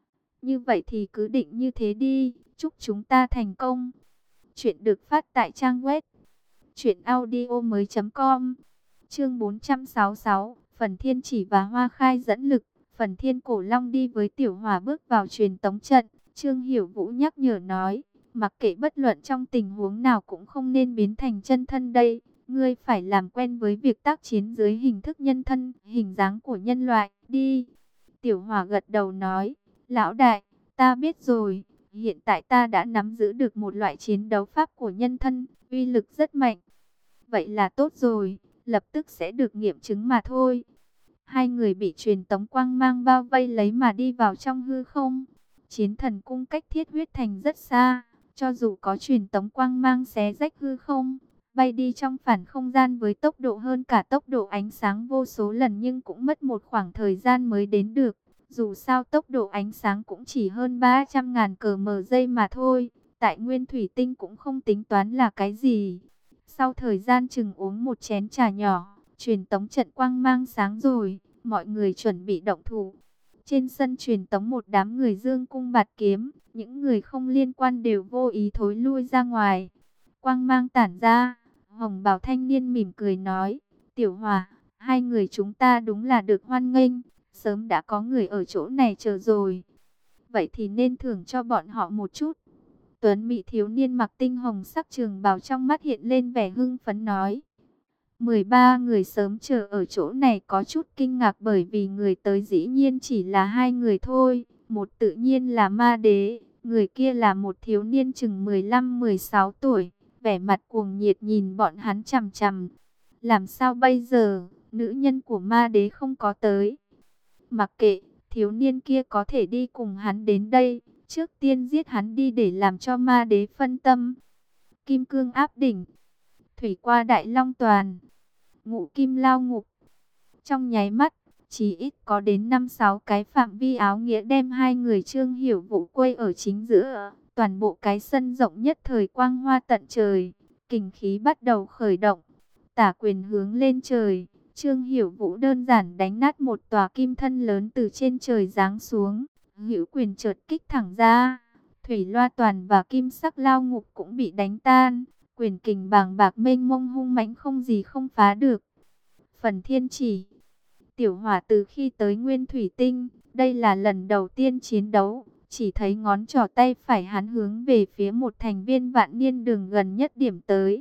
Như vậy thì cứ định như thế đi. Chúc chúng ta thành công. Chuyện được phát tại trang web truyện audio mới chấm com. Chương bốn trăm sáu mươi sáu, Phần Thiên Chỉ và Hoa Khai dẫn lực. Phần Thiên Cổ Long đi với Tiểu Hỏa bước vào truyền tống trận. Trương Hiểu Vũ nhắc nhở nói, mặc kệ bất luận trong tình huống nào cũng không nên biến thành chân thân đây. Ngươi phải làm quen với việc tác chiến dưới hình thức nhân thân, hình dáng của nhân loại, đi. Tiểu Hỏa gật đầu nói, lão đại, ta biết rồi. Hiện tại ta đã nắm giữ được một loại chiến đấu pháp của nhân thân, uy lực rất mạnh. Vậy là tốt rồi, lập tức sẽ được nghiệm chứng mà thôi. Hai người bị truyền tống quang mang bao vây lấy mà đi vào trong hư không. Chiến Thần Cung cách Thiết Huyết Thành rất xa, cho dù có truyền tống quang mang xé rách hư không, bay đi trong phản không gian với tốc độ hơn cả tốc độ ánh sáng vô số lần nhưng cũng mất một khoảng thời gian mới đến được. Dù sao tốc độ ánh sáng cũng chỉ hơn ba trăm ngàn cờ mờ giây mà thôi, tại Nguyên Thủy Tinh cũng không tính toán là cái gì. Sau thời gian chừng uống một chén trà nhỏ, truyền tống trận quang mang sáng rồi, mọi người chuẩn bị động thủ. Trên sân truyền tống một đám người dương cung bạt kiếm, những người không liên quan đều vô ý thối lui ra ngoài. Quang mang tản ra, hồng bào thanh niên mỉm cười nói, Tiểu Hòa, hai người chúng ta đúng là được hoan nghênh, sớm đã có người ở chỗ này chờ rồi. Vậy thì nên thưởng cho bọn họ một chút. Tuấn Mỹ thiếu niên mặc tinh hồng sắc trường bào trong mắt hiện lên vẻ hưng phấn nói. mười ba người sớm chờ ở chỗ này có chút kinh ngạc bởi vì người tới dĩ nhiên chỉ là hai người thôi. Một tự nhiên là ma đế, người kia là một thiếu niên chừng mười lăm mười sáu tuổi, vẻ mặt cuồng nhiệt nhìn bọn hắn chằm chằm. Làm sao bây giờ, nữ nhân của ma đế không có tới. Mặc kệ, thiếu niên kia có thể đi cùng hắn đến đây. Trước tiên giết hắn đi để làm cho ma đế phân tâm. Kim cương áp đỉnh, thủy qua đại long toàn, ngũ kim lao ngục. Trong nháy mắt, chỉ ít có đến năm sáu cái phạm vi áo nghĩa đem hai người Trương Hiểu Vũ quây ở chính giữa. Toàn bộ cái sân rộng nhất thời quang hoa tận trời, kình khí bắt đầu khởi động. Tả quyền hướng lên trời, Trương Hiểu Vũ đơn giản đánh nát một tòa kim thân lớn từ trên trời giáng xuống. Hữu quyền chợt kích thẳng ra, thủy loa toàn và kim sắc lao ngục cũng bị đánh tan. Quyền kình bàng bạc mênh mông hung mãnh không gì không phá được. Phần Thiên Chỉ. Tiểu Hỏa từ khi tới Nguyên Thủy Tinh, đây là lần đầu tiên chiến đấu. Chỉ thấy ngón trỏ tay phải hắn hướng về phía một thành viên vạn niên đường gần nhất điểm tới.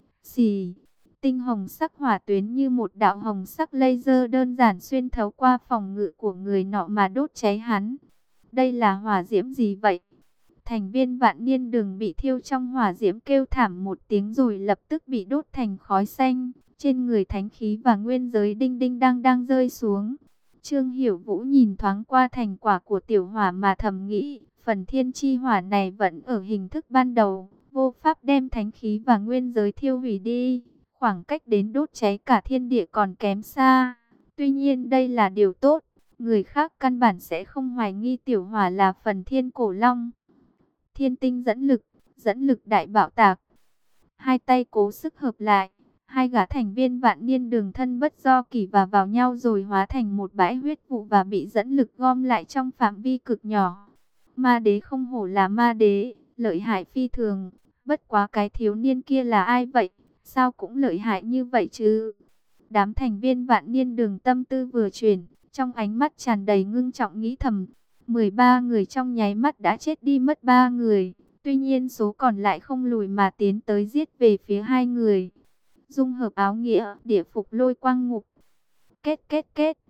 Xì. Tinh hồng sắc hỏa tuyến như một đạo hồng sắc laser đơn giản xuyên thấu qua phòng ngự của người nọ mà đốt cháy hắn. Đây là hỏa diễm gì vậy? Thành viên vạn niên đường bị thiêu trong hỏa diễm kêu thảm một tiếng rồi lập tức bị đốt thành khói xanh. Trên người thánh khí và nguyên giới đinh đinh đang đang rơi xuống. Trương Hiểu Vũ nhìn thoáng qua thành quả của tiểu hỏa mà thầm nghĩ, phần thiên chi hỏa này vẫn ở hình thức ban đầu, vô pháp đem thánh khí và nguyên giới thiêu hủy đi. Khoảng cách đến đốt cháy cả thiên địa còn kém xa. Tuy nhiên đây là điều tốt, người khác căn bản sẽ không hoài nghi tiểu hỏa là phần thiên cổ long. Thiên tinh dẫn lực, dẫn lực đại bạo tạc. Hai tay cố sức hợp lại, hai gã thành viên vạn niên đường thân bất do kỳ và vào nhau rồi hóa thành một bãi huyết vụ và bị dẫn lực gom lại trong phạm vi cực nhỏ. Ma đế không hổ là ma đế, lợi hại phi thường. Bất quá cái thiếu niên kia là ai vậy? Sao cũng lợi hại như vậy chứ? Đám thành viên vạn niên đường tâm tư vừa chuyển, trong ánh mắt tràn đầy ngưng trọng nghĩ thầm. mười ba người trong nháy mắt đã chết đi mất ba người. Tuy nhiên số còn lại không lùi mà tiến tới giết về phía hai người. Dung hợp áo nghĩa, địa phục lôi quang ngục. Kết kết kết.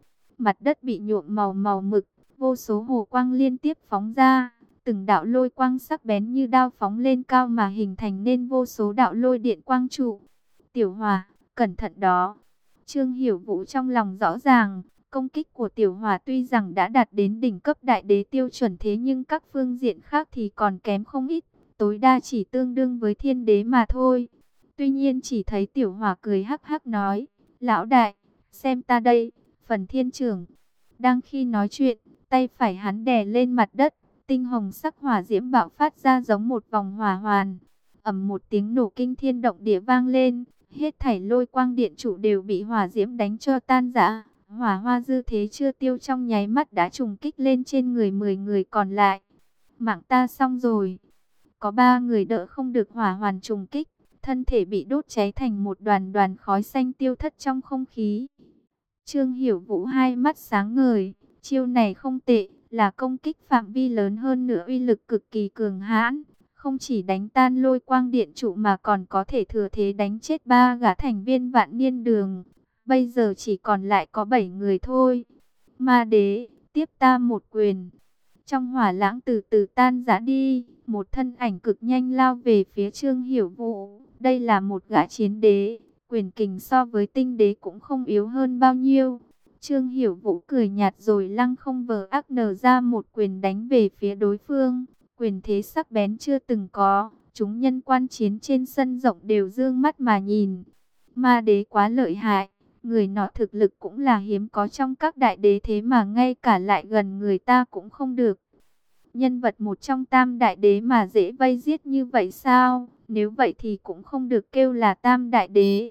mặt đất bị nhuộm màu màu mực, vô số hồ quang liên tiếp phóng ra, từng đạo lôi quang sắc bén như đao phóng lên cao mà hình thành nên vô số đạo lôi điện quang trụ. Tiểu Hỏa, cẩn thận đó. Trương Hiểu Vũ trong lòng rõ ràng, công kích của Tiểu Hỏa tuy rằng đã đạt đến đỉnh cấp đại đế tiêu chuẩn, thế nhưng các phương diện khác thì còn kém không ít, tối đa chỉ tương đương với thiên đế mà thôi. Tuy nhiên chỉ thấy Tiểu Hỏa cười hắc hắc nói, lão đại, xem ta đây, phần thiên trưởng. Đang khi nói chuyện, tay phải hắn đè lên mặt đất, tinh hồng sắc hỏa diễm bạo phát ra giống một vòng hỏa hoàn. Ầm một tiếng nổ kinh thiên động địa vang lên, hết thảy lôi quang điện trụ đều bị hỏa diễm đánh cho tan rã. Hỏa hoa dư thế chưa tiêu trong nháy mắt đã trùng kích lên trên người mười người còn lại. Mạng ta xong rồi. Có ba người đỡ không được hỏa hoàn trùng kích, thân thể bị đốt cháy thành một đoàn đoàn khói xanh tiêu thất trong không khí. Trương Hiểu Vũ hai mắt sáng ngời, chiêu này không tệ, là công kích phạm vi lớn hơn nữa, uy lực cực kỳ cường hãn, không chỉ đánh tan lôi quang điện trụ mà còn có thể thừa thế đánh chết ba gã thành viên Vạn Niên Đường. Bây giờ chỉ còn lại có bảy người thôi. Ma đế, tiếp ta một quyền. Trong hỏa lãng từ từ tan rã đi, một thân ảnh cực nhanh lao về phía Trương Hiểu Vũ. Đây là một gã chiến đế, quyền kình so với tinh đế cũng không yếu hơn bao nhiêu. Trương Hiểu Vũ cười nhạt rồi lăng không vờ ác nở ra một quyền đánh về phía đối phương. Quyền thế sắc bén chưa từng có, chúng nhân quan chiến trên sân rộng đều dương mắt mà nhìn. Ma đế quá lợi hại, người nọ thực lực cũng là hiếm có trong các đại đế, thế mà ngay cả lại gần người ta cũng không được. Nhân vật một trong tam đại đế mà dễ vây giết như vậy sao? Nếu vậy thì cũng không được kêu là tam đại đế.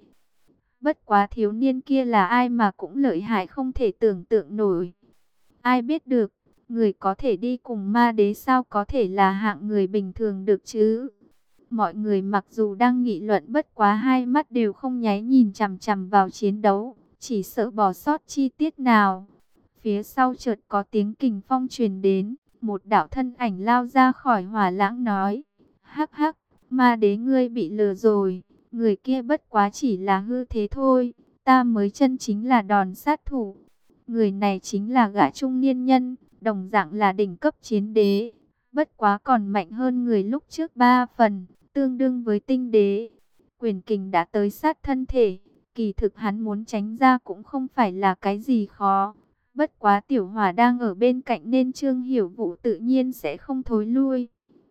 Bất quá thiếu niên kia là ai mà cũng lợi hại không thể tưởng tượng nổi. Ai biết được, người có thể đi cùng ma đế sao có thể là hạng người bình thường được chứ? Mọi người mặc dù đang nghị luận, bất quá hai mắt đều không nháy nhìn chằm chằm vào chiến đấu, chỉ sợ bỏ sót chi tiết nào. Phía sau chợt có tiếng kình phong truyền đến, một đạo thân ảnh lao ra khỏi hỏa lãng nói, hắc hắc, ma đế ngươi bị lừa rồi, người kia bất quá chỉ là hư thế thôi, ta mới chân chính là đòn sát thủ. Người này chính là gã trung niên nhân, đồng dạng là đỉnh cấp chiến đế, bất quá còn mạnh hơn người lúc trước ba phần, tương đương với tinh đế. Quyền kình đã tới sát thân thể, kỳ thực hắn muốn tránh ra cũng không phải là cái gì khó. Bất quá Tiểu Hỏa đang ở bên cạnh nên Trương Hiểu Vũ tự nhiên sẽ không thối lui.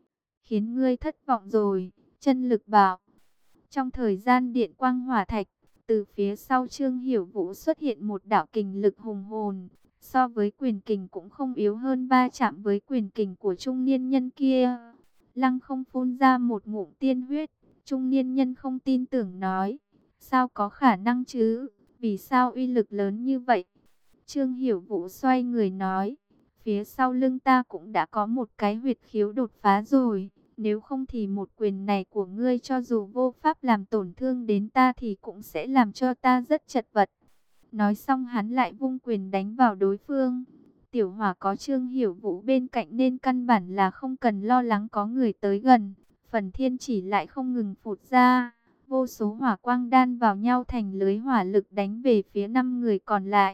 Khiến ngươi thất vọng rồi, chân lực bảo. Trong thời gian điện quang hỏa thạch, từ phía sau Trương Hiểu Vũ xuất hiện một đạo kình lực hùng hồn. So với quyền kình cũng không yếu hơn, ba chạm với quyền kình của trung niên nhân kia. Lăng không phun ra một ngụm tiên huyết. Trung niên nhân không tin tưởng nói, sao có khả năng chứ, vì sao uy lực lớn như vậy? Trương Hiểu Vũ xoay người nói, phía sau lưng ta cũng đã có một cái huyệt khiếu đột phá rồi, nếu không thì một quyền này của ngươi cho dù vô pháp làm tổn thương đến ta thì cũng sẽ làm cho ta rất chật vật. Nói xong hắn lại vung quyền đánh vào đối phương. Tiểu Hỏa có Trương Hiểu Vũ bên cạnh nên căn bản là không cần lo lắng có người tới gần. Phần thiên chỉ lại không ngừng phụt ra, vô số hỏa quang đan vào nhau thành lưới hỏa lực đánh về phía năm người còn lại.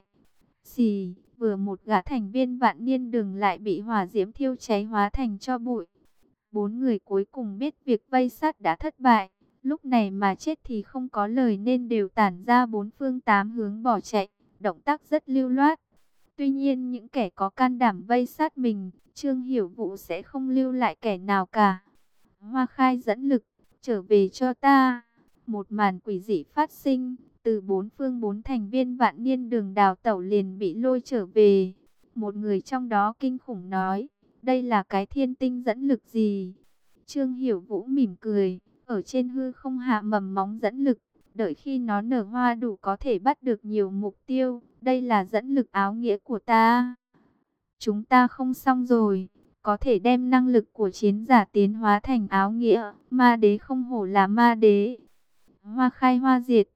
Xì, vừa một gã thành viên Vạn Niên Đường lại bị hỏa diễm thiêu cháy hóa thành tro bụi. Bốn người cuối cùng biết việc vây sát đã thất bại, lúc này mà chết thì không có lời nên đều tản ra bốn phương tám hướng bỏ chạy, động tác rất lưu loát. Tuy nhiên những kẻ có can đảm vây sát mình, Trương Hiểu Vũ sẽ không lưu lại kẻ nào cả. Hoa Khai dẫn lực, trở về cho ta. Một màn quỷ dị phát sinh, từ bốn phương bốn thành viên Vạn Niên Đường đào tẩu liền bị lôi trở về. Một người trong đó kinh khủng nói, đây là cái thiên tinh dẫn lực gì? Trương Hiểu Vũ mỉm cười, ở trên hư không hạ mầm móng dẫn lực, đợi khi nó nở hoa đủ có thể bắt được nhiều mục tiêu. Đây là dẫn lực áo nghĩa của ta. Chúng ta không xong rồi, có thể đem năng lực của chiến giả tiến hóa thành áo nghĩa. Ma đế không hổ là ma đế. Hoa khai hoa diệt.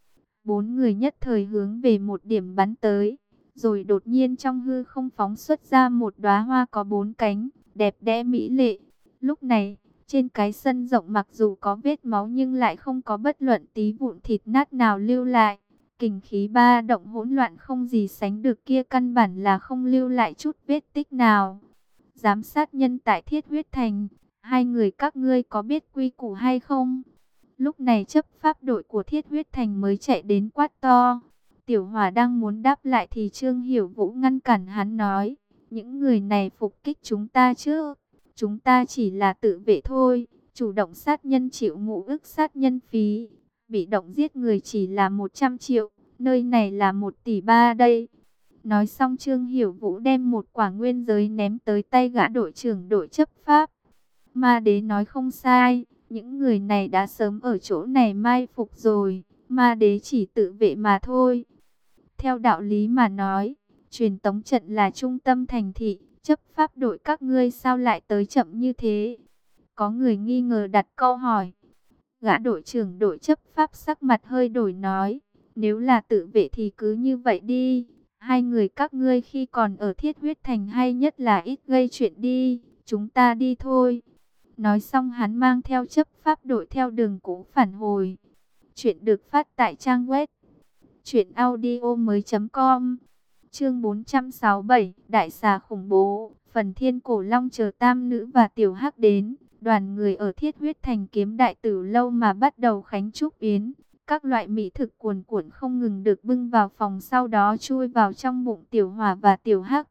Bốn người nhất thời hướng về một điểm bắn tới. Rồi đột nhiên trong hư không phóng xuất ra một đóa hoa có bốn cánh, đẹp đẽ mỹ lệ. Lúc này, trên cái sân rộng mặc dù có vết máu nhưng lại không có bất luận tí vụn thịt nát nào lưu lại. kình khí ba động hỗn loạn không gì sánh được kia căn bản là không lưu lại chút vết tích nào. Giám sát nhân tại Thiết Huyết Thành, hai người các ngươi có biết quy củ hay không? Lúc này chấp pháp đội của Thiết Huyết Thành mới chạy đến quát to. Tiểu Hỏa đang muốn đáp lại thì Trương Hiểu Vũ ngăn cản hắn nói, những người này phục kích chúng ta chứ, chúng ta chỉ là tự vệ thôi, chủ động sát nhân chịu ngụ ức sát nhân phí, bị động giết người chỉ là một trăm triệu, nơi này là một tỷ ba đây. Nói xong Trương Hiểu Vũ đem một quả nguyên giới ném tới tay gã đội trưởng đội chấp pháp. Ma Đế nói không sai, những người này đã sớm ở chỗ này mai phục rồi, Ma Đế chỉ tự vệ mà thôi. Theo đạo lý mà nói, truyền tống trận là trung tâm thành thị, chấp pháp đội các ngươi sao lại tới chậm như thế? Có người nghi ngờ đặt câu hỏi. Gã đội trưởng đội chấp pháp sắc mặt hơi đổi nói, nếu là tự vệ thì cứ như vậy đi. Hai người các ngươi khi còn ở Thiết Huyết Thành hay nhất là ít gây chuyện đi, chúng ta đi thôi. Nói xong hắn mang theo chấp pháp đội theo đường cũ phản hồi. Chuyện được phát tại trang web truyện audio mới chấm com. Chương bốn trăm sáu mươi bảy, Đại xà khủng bố. Phần Thiên Cổ Long chờ Tam Nữ và Tiểu Hắc đến, đoàn người ở Thiết Huyết Thành kiếm đại tử lâu mà bắt đầu khánh chúc yến. Các loại mỹ thực cuồn cuộn không ngừng được bưng vào phòng, sau đó chui vào trong bụng Tiểu Hỏa và Tiểu Hắc.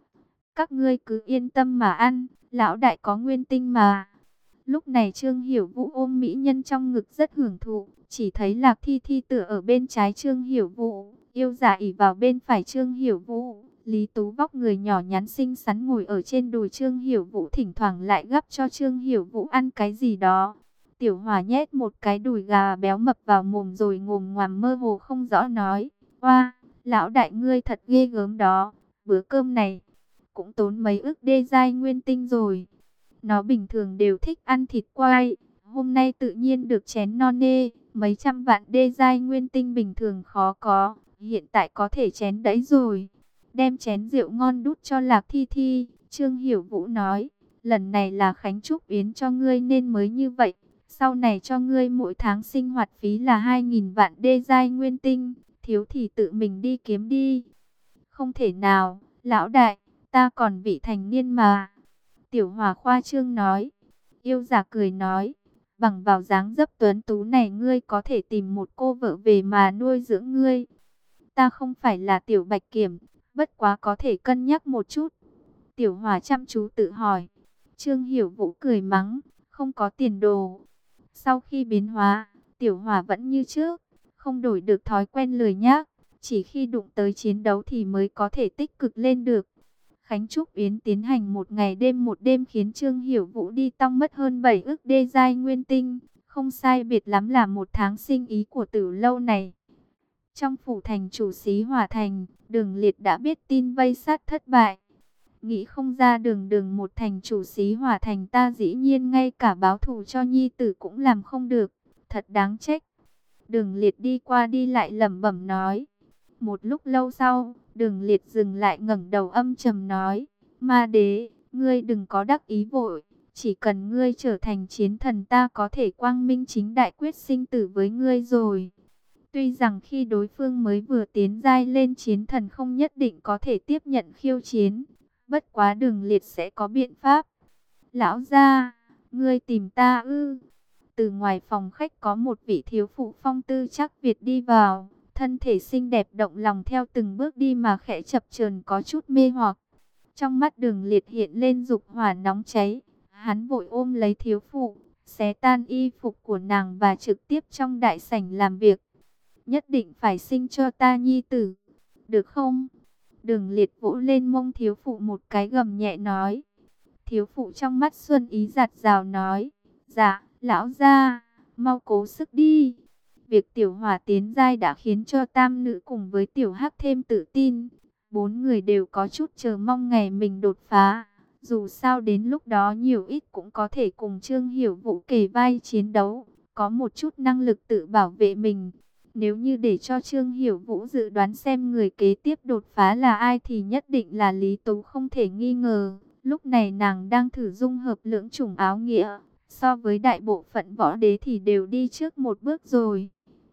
Các ngươi cứ yên tâm mà ăn, lão đại có nguyên tinh mà. Lúc này Trương Hiểu Vũ ôm mỹ nhân trong ngực rất hưởng thụ, chỉ thấy Lạc Thi Thi tựa ở bên trái Trương Hiểu Vũ, yêu giả ỉ vào bên phải Trương Hiểu Vũ. Lý Tú vóc người nhỏ nhắn xinh xắn ngồi ở trên đùi Trương Hiểu Vũ, thỉnh thoảng lại gắp cho Trương Hiểu Vũ ăn cái gì đó. Tiểu Hỏa nhét một cái đùi gà béo mập vào mồm rồi ngồm ngoàm mơ hồ không rõ nói, oa, lão đại ngươi thật ghê gớm đó, bữa cơm này cũng tốn mấy ức đê giai nguyên tinh rồi. Nó bình thường đều thích ăn thịt quay, hôm nay tự nhiên được chén non nê, mấy trăm vạn đê giai nguyên tinh bình thường khó có, hiện tại có thể chén đấy rồi. Đem chén rượu ngon đút cho Lạc Thi Thi, Trương Hiểu Vũ nói, lần này là khánh chúc yến cho ngươi nên mới như vậy. Sau này cho ngươi mỗi tháng sinh hoạt phí là hai nghìn vạn đê giai nguyên tinh, thiếu thì tự mình đi kiếm đi. Không thể nào, lão đại, ta còn vị thành niên mà. Tiểu Hỏa khoa trương nói. Yêu giả cười nói, bằng vào dáng dấp tuấn tú này ngươi có thể tìm một cô vợ về mà nuôi dưỡng ngươi. Ta không phải là Tiểu Bạch Kiểm, bất quá có thể cân nhắc một chút. Tiểu Hỏa chăm chú tự hỏi. Trương Hiểu Vũ cười mắng, không có tiền đồ. Sau khi biến hóa, Tiểu Hỏa vẫn như trước, không đổi được thói quen lười nhác, chỉ khi đụng tới chiến đấu thì mới có thể tích cực lên được. Khánh chúc yến tiến hành một ngày đêm một đêm khiến Trương Hiểu Vũ đi tong mất hơn bảy ức đê giai nguyên tinh, không sai biệt lắm là một tháng sinh ý của Tử lâu này. Trong phủ thành chủ Xí Hỏa Thành, Đường Liệt đã biết tin vây sát thất bại. Nghĩ không ra đường đường một thành chủ Xí Hỏa Thành ta dĩ nhiên ngay cả báo thù cho nhi tử cũng làm không được, thật đáng trách. Đường Liệt đi qua đi lại lẩm bẩm nói. Một lúc lâu sau, Đường Liệt dừng lại ngẩng đầu âm trầm nói, Ma Đế, ngươi đừng có đắc ý vội, chỉ cần ngươi trở thành chiến thần ta có thể quang minh chính đại quyết sinh tử với ngươi rồi. Tuy rằng khi đối phương mới vừa tiến giai lên chiến thần không nhất định có thể tiếp nhận khiêu chiến, bất quá Đường Liệt sẽ có biện pháp. Lão gia, ngươi tìm ta ư? Từ ngoài phòng khách có một vị thiếu phụ phong tư chắc Việt đi vào, thân thể xinh đẹp động lòng theo từng bước đi mà khẽ chập chờn có chút mê hoặc. Trong mắt Đường Liệt hiện lên dục hỏa nóng cháy, hắn vội ôm lấy thiếu phụ, xé tan y phục của nàng và trực tiếp trong đại sảnh làm việc. Nhất định phải sinh cho ta nhi tử, được không? Đường Liệt vỗ lên mông thiếu phụ một cái gầm nhẹ nói. Thiếu phụ trong mắt xuân ý giạt rào nói, dạ, lão gia, mau cố sức đi. Việc Tiểu Hỏa tiến giai đã khiến cho Tam Nữ cùng với Tiểu Hắc thêm tự tin. Bốn người đều có chút chờ mong ngày mình đột phá. Dù sao đến lúc đó nhiều ít cũng có thể cùng Trương Hiểu Vũ kề vai chiến đấu, có một chút năng lực tự bảo vệ mình. Nếu như để cho Trương Hiểu Vũ dự đoán xem người kế tiếp đột phá là ai thì nhất định là Lý Tú không thể nghi ngờ. Lúc này nàng đang thử dung hợp lưỡng chủng áo nghĩa, so với đại bộ phận võ đế thì đều đi trước một bước rồi.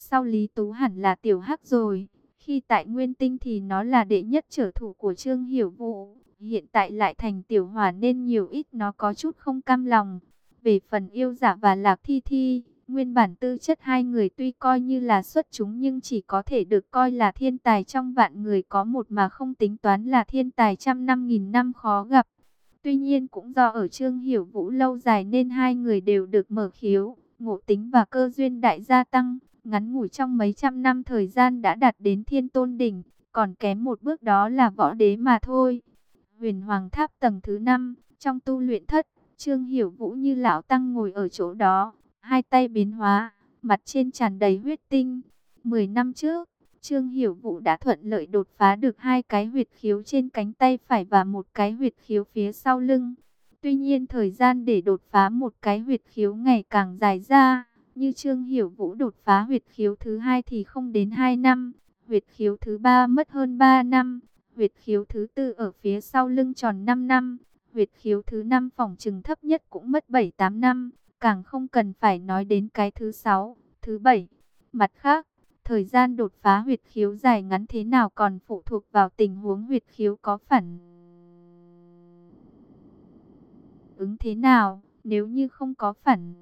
Sau Lý Tú hẳn là tiểu hắc rồi. Khi tại Nguyên Tinh thì nó là đệ nhất trở thủ của Trương Hiểu Vũ. Hiện tại lại thành tiểu hỏa nên nhiều ít nó có chút không cam lòng. Về phần Yêu Dạ và Lạc Thi Thi, nguyên bản tư chất hai người tuy coi như là xuất chúng nhưng chỉ có thể được coi là thiên tài trong vạn người có một mà không tính toán là thiên tài trăm năm nghìn năm khó gặp. Tuy nhiên cũng do ở Trương Hiểu Vũ lâu dài nên hai người đều được mở khiếu, ngộ tính và cơ duyên đại gia tăng. Ngắn ngủi trong mấy trăm năm thời gian đã đạt đến thiên tôn đỉnh, còn kém một bước đó là võ đế mà thôi. Huyền Hoàng Tháp tầng thứ năm, trong tu luyện thất, Trương Hiểu Vũ như lão tăng ngồi ở chỗ đó, hai tay biến hóa, mặt trên tràn đầy huyết tinh. Mười năm trước, Trương Hiểu Vũ đã thuận lợi đột phá được hai cái huyệt khiếu trên cánh tay phải và một cái huyệt khiếu phía sau lưng. Tuy nhiên thời gian để đột phá một cái huyệt khiếu ngày càng dài ra. Như Trương Hiểu Vũ đột phá huyệt khiếu thứ hai thì không đến hai năm, huyệt khiếu thứ ba mất hơn ba năm, huyệt khiếu thứ tư ở phía sau lưng tròn năm năm, huyệt khiếu thứ năm phỏng chừng thấp nhất cũng mất bảy tám năm, càng không cần phải nói đến cái thứ sáu, thứ bảy. Mặt khác, thời gian đột phá huyệt khiếu dài ngắn thế nào còn phụ thuộc vào tình huống huyệt khiếu có phản ứng thế nào, nếu như không có phản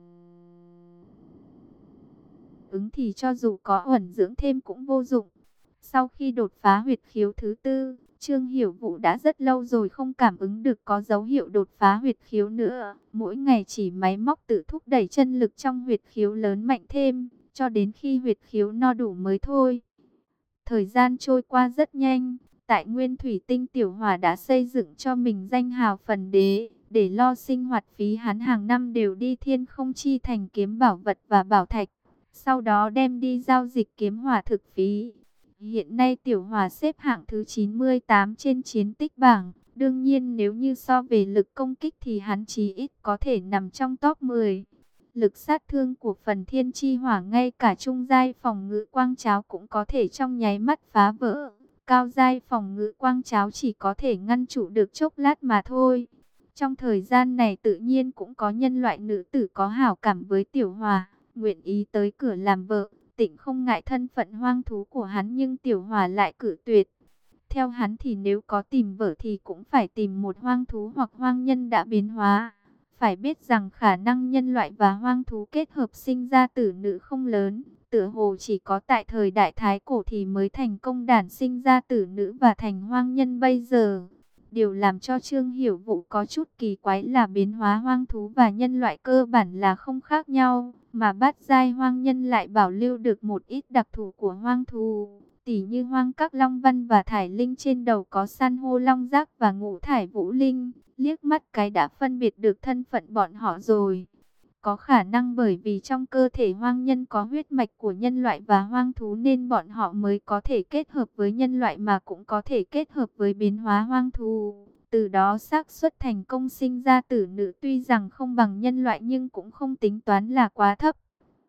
ứng thì cho dù có ẩn dưỡng thêm cũng vô dụng. Sau khi đột phá huyệt khiếu thứ tư, Trương Hiểu Vũ đã rất lâu rồi không cảm ứng được có dấu hiệu đột phá huyệt khiếu nữa. Mỗi ngày chỉ máy móc tự thúc đẩy chân lực trong huyệt khiếu lớn mạnh thêm, cho đến khi huyệt khiếu no đủ mới thôi. Thời gian trôi qua rất nhanh, tại Nguyên Thủy Tinh Tiểu Hỏa đã xây dựng cho mình danh hào phần đế. Để lo sinh hoạt phí hắn hàng năm đều đi Thiên Không Chi Thành kiếm bảo vật và bảo thạch. Sau đó đem đi giao dịch kiếm hỏa thực phí. Hiện nay Tiểu Hỏa xếp hạng thứ chín mươi tám trên chiến tích bảng. Đương nhiên nếu như so về lực công kích thì hắn chí ít có thể nằm trong top mười. Lực sát thương của phần thiên chi hỏa ngay cả trung giai phòng ngự quang cháo cũng có thể trong nháy mắt phá vỡ. Cao giai phòng ngự quang cháo chỉ có thể ngăn trụ được chốc lát mà thôi. Trong thời gian này tự nhiên cũng có nhân loại nữ tử có hảo cảm với Tiểu Hỏa, nguyện ý tới cửa làm vợ. Tịnh không ngại thân phận hoang thú của hắn nhưng Tiểu Hỏa lại cự tuyệt. Theo hắn thì nếu có tìm vợ thì cũng phải tìm một hoang thú hoặc hoang nhân đã biến hóa. Phải biết rằng khả năng nhân loại và hoang thú kết hợp sinh ra tử nữ không lớn. Tựa hồ chỉ có tại thời đại Thái Cổ thì mới thành công đản sinh ra tử nữ và thành hoang nhân bây giờ. Điều làm cho Trương Hiểu Vũ có chút kỳ quái là biến hóa hoang thú và nhân loại cơ bản là không khác nhau, mà bát giai hoang nhân lại bảo lưu được một ít đặc thù của hoang thú, tỉ như hoang các long văn và thải linh trên đầu có san hô long giác và ngũ thải vũ linh, liếc mắt cái đã phân biệt được thân phận bọn họ rồi. Có khả năng bởi vì trong cơ thể hoang nhân có huyết mạch của nhân loại và hoang thú nên bọn họ mới có thể kết hợp với nhân loại mà cũng có thể kết hợp với biến hóa hoang thú. Từ đó xác suất thành công sinh ra tử nữ tuy rằng không bằng nhân loại nhưng cũng không tính toán là quá thấp.